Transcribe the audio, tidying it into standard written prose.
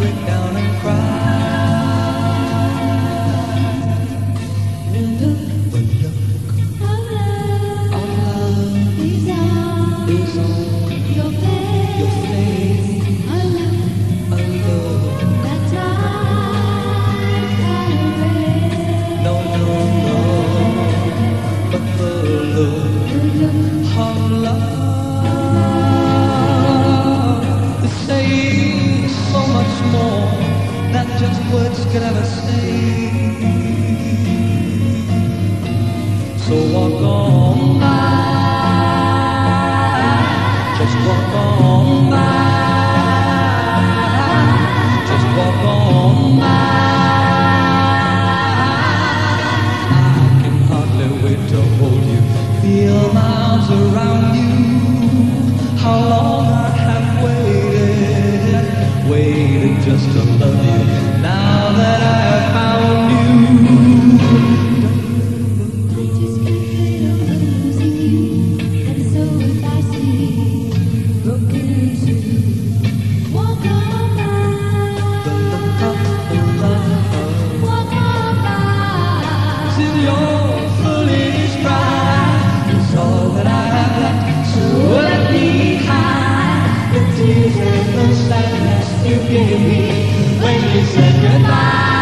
break down and cry. The look of love is on your face. A love that time can erase. No, but the look of love is saying so much more than just words could ever say. So walk on by, just walk on by, just walk on by. I can hardly wait to hold you, feel my arms around you. How long I have waited just to love you. Now that I have found you. You gave me when you said goodbye.